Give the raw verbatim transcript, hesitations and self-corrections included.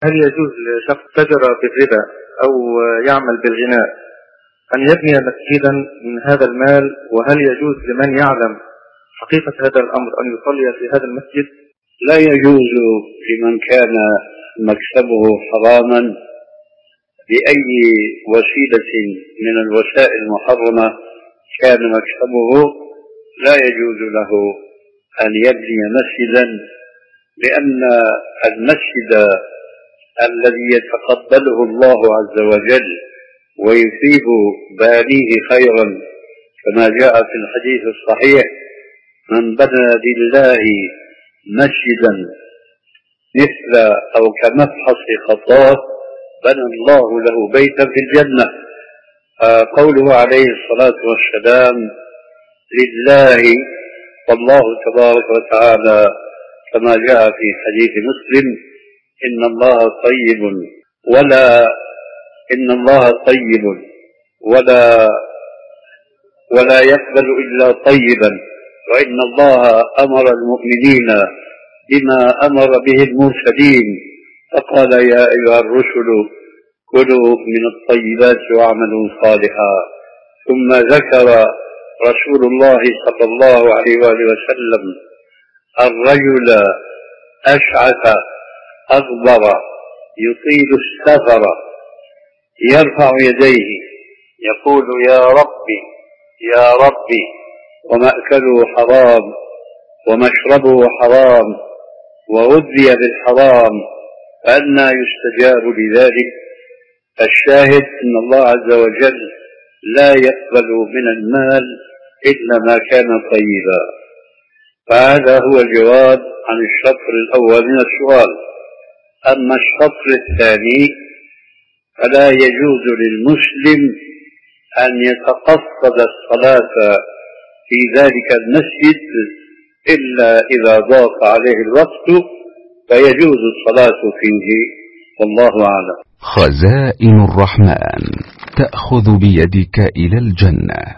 هل يجوز لشخص تجر بالربا أو يعمل بالغناء أن يبني مسجدا من هذا المال؟ وهل يجوز لمن يعلم حقيقة هذا الأمر أن يصلي في هذا المسجد؟ لا يجوز لمن كان مكسبه حراما بأي وسيلة من الوسائل المحرمة كان مكسبه، لا يجوز له أن يبني مسجدا، لأن المسجد الذي يتقبله الله عز وجل ويثيب بانيه خيرا كما جاء في الحديث الصحيح: من بنى لله مسجدا مثل أو كمفحص خطاه بنى الله له بيتا في الجنة. قوله عليه الصلاة والسلام لله، والله تبارك وتعالى كما جاء في حديث مسلم: إن الله طيب ولا إن الله طيب ولا ولا يقبل إلا طيبا، وإن الله أمر المؤمنين بما أمر به المرسلين، فقال: يا أيها الرسل كلوا من الطيبات واعملوا صالحا. ثم ذكر رسول الله صلى الله عليه وآله وسلم الرجل أشعث أغبر يطيل السفر يرفع يديه يقول: يا ربي يا ربي، ومأكله حرام ومشربه حرام وغذي بالحرام، فأنى يستجاب لذلك؟ الشاهد أن الله عز وجل لا يقبل من المال إلا ما كان طيبا. فهذا هو الجواب عن الشطر الأول من السؤال. أما الشطر الثاني فلا يجوز للمسلم أن يتقصد الصلاة في ذلك المسجد إلا إذا ضاق عليه الوقت فيجوز الصلاة فيه، والله أعلم. خزائن الرحمن تأخذ بيدك إلى الجنة.